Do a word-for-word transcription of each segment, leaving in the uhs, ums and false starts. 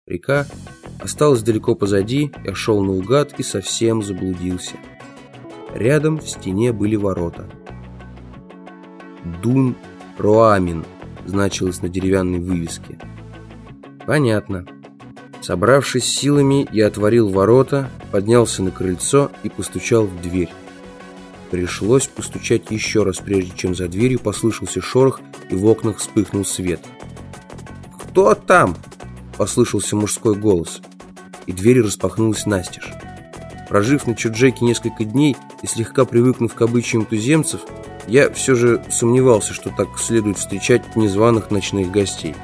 Река осталась далеко позади, я шел наугад и совсем заблудился. Рядом в стене были ворота. «Дун Роамин» значилось на деревянной вывеске. Понятно. Собравшись силами, я отворил ворота, поднялся на крыльцо и постучал в дверь. Пришлось постучать еще раз, прежде чем за дверью послышался шорох и в окнах вспыхнул свет. «Кто там?» — послышался мужской голос, и дверь распахнулась настежь. Прожив на Чуджеке несколько дней и слегка привыкнув к обычаям туземцев, я все же сомневался, что так следует встречать незваных ночных гостей.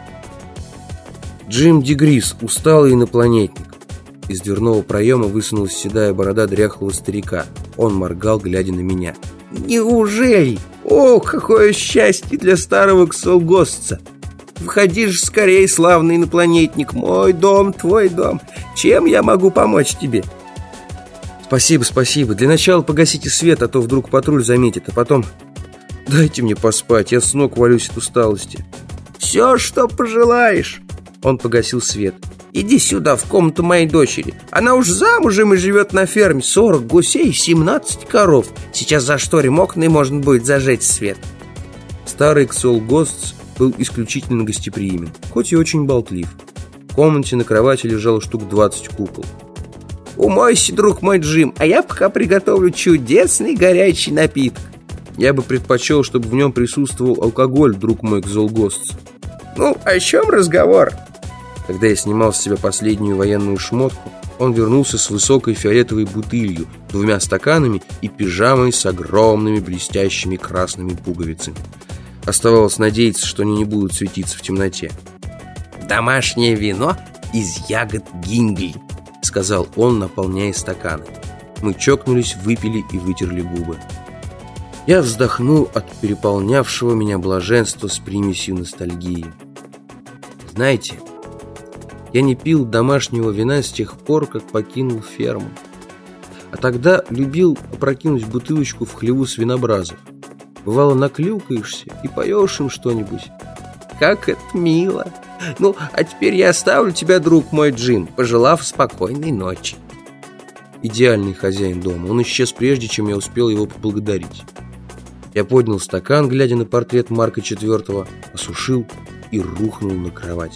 Джим Дегрис, усталый инопланетник. Из дверного проема высунулась седая борода дряхлого старика. Он моргал, глядя на меня. «Неужели? О, какое счастье для старого ксолгостца! Входи же скорее, славный инопланетник! Мой дом, твой дом! Чем я могу помочь тебе?» «Спасибо, спасибо. Для начала погасите свет, а то вдруг патруль заметит, а потом... Дайте мне поспать, я с ног валюсь от усталости». «Все, что пожелаешь». Он погасил свет. «Иди сюда, в комнату моей дочери. Она уж замужем и живет на ферме. Сорок гусей и семнадцать коров. Сейчас зашторим окна, и можно будет зажечь свет». Старый ксолгостц был исключительно гостеприимен, хоть и очень болтлив. В комнате на кровати лежало штук двадцать кукол. «Умойся, друг мой Джим, а я пока приготовлю чудесный горячий напиток». «Я бы предпочел, чтобы в нем присутствовал алкоголь, друг мой ксолгостц». «Ну, о чем разговор?» Когда я снимал с себя последнюю военную шмотку, он вернулся с высокой фиолетовой бутылью, двумя стаканами и пижамой с огромными блестящими красными пуговицами. Оставалось надеяться, что они не будут светиться в темноте. «Домашнее вино из ягод гингли», — сказал он, наполняя стаканы. Мы чокнулись, выпили и вытерли губы. Я вздохнул от переполнявшего меня блаженства с примесью ностальгии. Знаете, я не пил домашнего вина с тех пор, как покинул ферму. А тогда любил опрокинуть бутылочку в хлеву свинобразов. Бывало, наклюкаешься и поешь им что-нибудь. Как это мило! Ну, а теперь я оставлю тебя, друг мой Джим, пожелав спокойной ночи. Идеальный хозяин дома. Он исчез прежде, чем я успел его поблагодарить. Я поднял стакан, глядя на портрет Марка четвёртого, осушил и рухнул на кровать.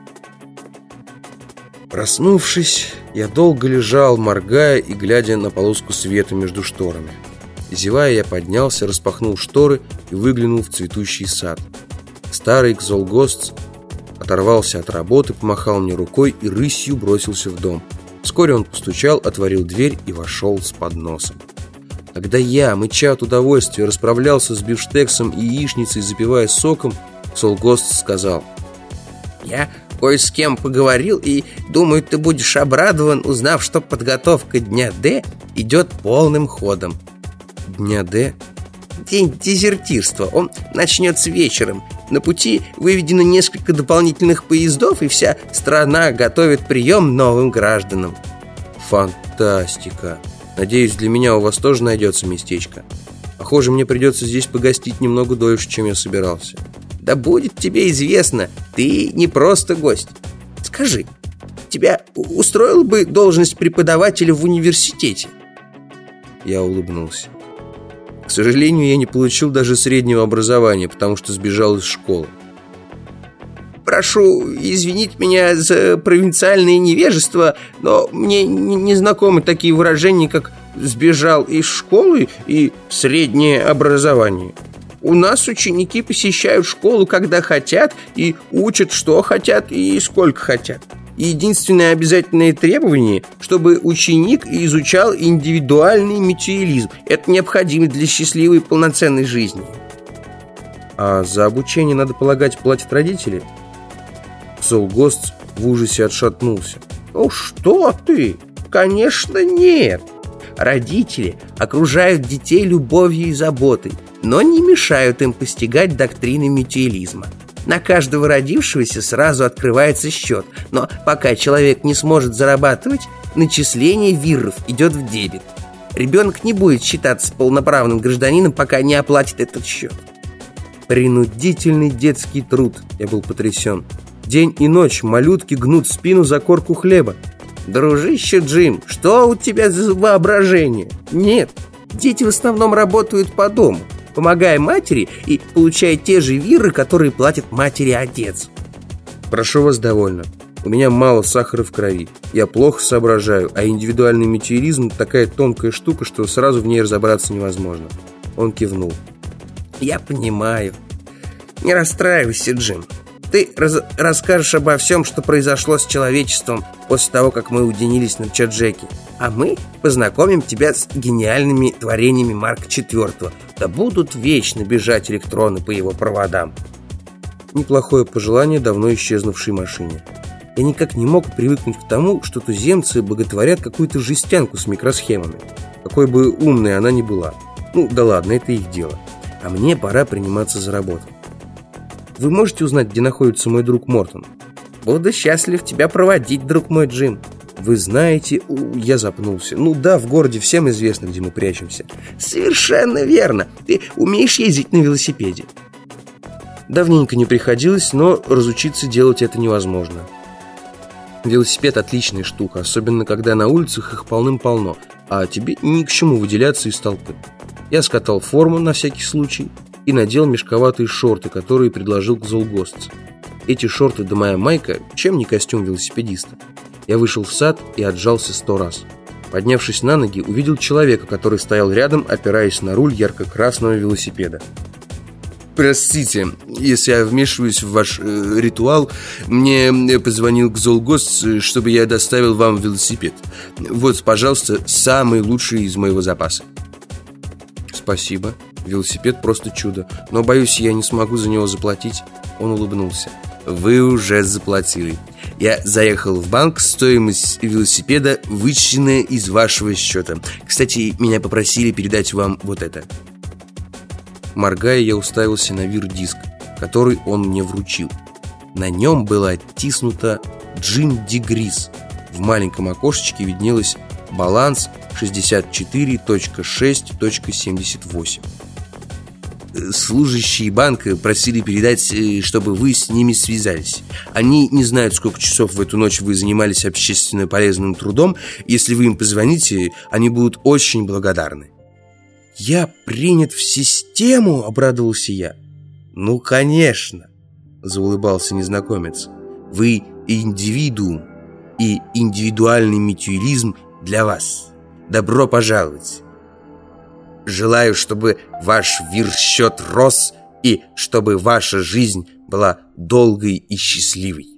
Проснувшись, я долго лежал, моргая и глядя на полоску света между шторами. Зевая, я поднялся, распахнул шторы и выглянул в цветущий сад. Старый ксолгостц оторвался от работы, помахал мне рукой и рысью бросился в дом. Вскоре он постучал, отворил дверь и вошел с подносом. Когда я, мыча от удовольствия, расправлялся с бифштексом и яичницей, запивая соком, ксолгостц сказал: «Я кое с кем поговорил, и думаю, ты будешь обрадован, узнав, что подготовка дня Д идет полным ходом». «Дня Д?» «День дезертирства. Он начнется вечером. На пути выведено несколько дополнительных поездов, и вся страна готовит прием новым гражданам». «Фантастика! Надеюсь, для меня у вас тоже найдется местечко. Похоже, мне придется здесь погостить немного дольше, чем я собирался». «Да будет тебе известно, ты не просто гость. Скажи, тебя устроила бы должность преподавателя в университете?» Я улыбнулся. К сожалению, я не получил даже среднего образования, потому что сбежал из школы. «Прошу извинить меня за провинциальное невежество, но мне не знакомы такие выражения, как «сбежал из школы» и «среднее образование». У нас ученики посещают школу, когда хотят, и учат, что хотят и сколько хотят. Единственное обязательное требование, чтобы ученик изучал индивидуальный мутуализм. Это необходимо для счастливой и полноценной жизни. А за обучение, надо полагать, платят родители? Ксолгостц в ужасе отшатнулся. «Ну что ты? Конечно, нет. Родители окружают детей любовью и заботой, но не мешают им постигать доктрины мутуализма. На каждого родившегося сразу открывается счет, но пока человек не сможет зарабатывать, начисление вирров идет в дебет. Ребенок не будет считаться полноправным гражданином, пока не оплатит этот счет». Принудительный детский труд. Я был потрясен. День и ночь малютки гнут спину за корку хлеба. Дружище Джим, что у тебя за воображение? Нет, дети в основном работают по дому, помогая матери и получая те же виры, которые платит матери отец. Прошу вас довольно. У меня мало сахара в крови. Я плохо соображаю, а индивидуальный метеоризм такая тонкая штука, что сразу в ней разобраться невозможно. Он кивнул. Я понимаю. Не расстраивайся, Джим. Ты раз расскажешь обо всем, что произошло с человечеством после того, как мы уединились на Чаджеке. А мы познакомим тебя с гениальными творениями Марка четвёртого. Да будут вечно бежать электроны по его проводам. Неплохое пожелание давно исчезнувшей машине. Я никак не мог привыкнуть к тому, что туземцы боготворят какую-то жестянку с микросхемами. Какой бы умной она ни была. Ну да ладно, это их дело. А мне пора приниматься за работу. Вы можете узнать, где находится мой друг Мортон? Буду счастлив тебя проводить, друг мой Джим. Вы знаете... Я запнулся. Ну да, в городе всем известно, где мы прячемся. Совершенно верно. Ты умеешь ездить на велосипеде? Давненько не приходилось, но разучиться делать это невозможно. Велосипед отличная штука, особенно когда на улицах их полным-полно, а тебе ни к чему выделяться из толпы. Я скатал форму на всякий случай и надел мешковатые шорты, которые предложил Кзолгостц. Эти шорты да моя майка, чем не костюм велосипедиста. Я вышел в сад и отжался сто раз. Поднявшись на ноги, увидел человека, который стоял рядом, опираясь на руль ярко-красного велосипеда. «Простите, если я вмешиваюсь в ваш э, ритуал. Мне позвонил Кзолгостц, чтобы я доставил вам велосипед. Вот, пожалуйста, самый лучший из моего запаса». «Спасибо. Велосипед просто чудо. Но, боюсь, я не смогу за него заплатить». Он улыбнулся. «Вы уже заплатили. Я заехал в банк, стоимость велосипеда вычтена из вашего счета. Кстати, меня попросили передать вам вот это». Моргая, я уставился на вир-диск, который он мне вручил. На нем было оттиснуто «Джим Дегрис». В маленьком окошечке виднелось «Баланс шестьдесят четыре точка шесть точка семьдесят восемь». Служащие банка просили передать, чтобы вы с ними связались. Они не знают, сколько часов в эту ночь вы занимались общественно полезным трудом. Если вы им позвоните, они будут очень благодарны. «Я принят в систему?» — обрадовался я. «Ну, конечно!» — заулыбался незнакомец. «Вы индивидуум, и индивидуальный метеоризм для вас. Добро пожаловать! Желаю, чтобы ваш вир-счет рос, и чтобы ваша жизнь была долгой и счастливой».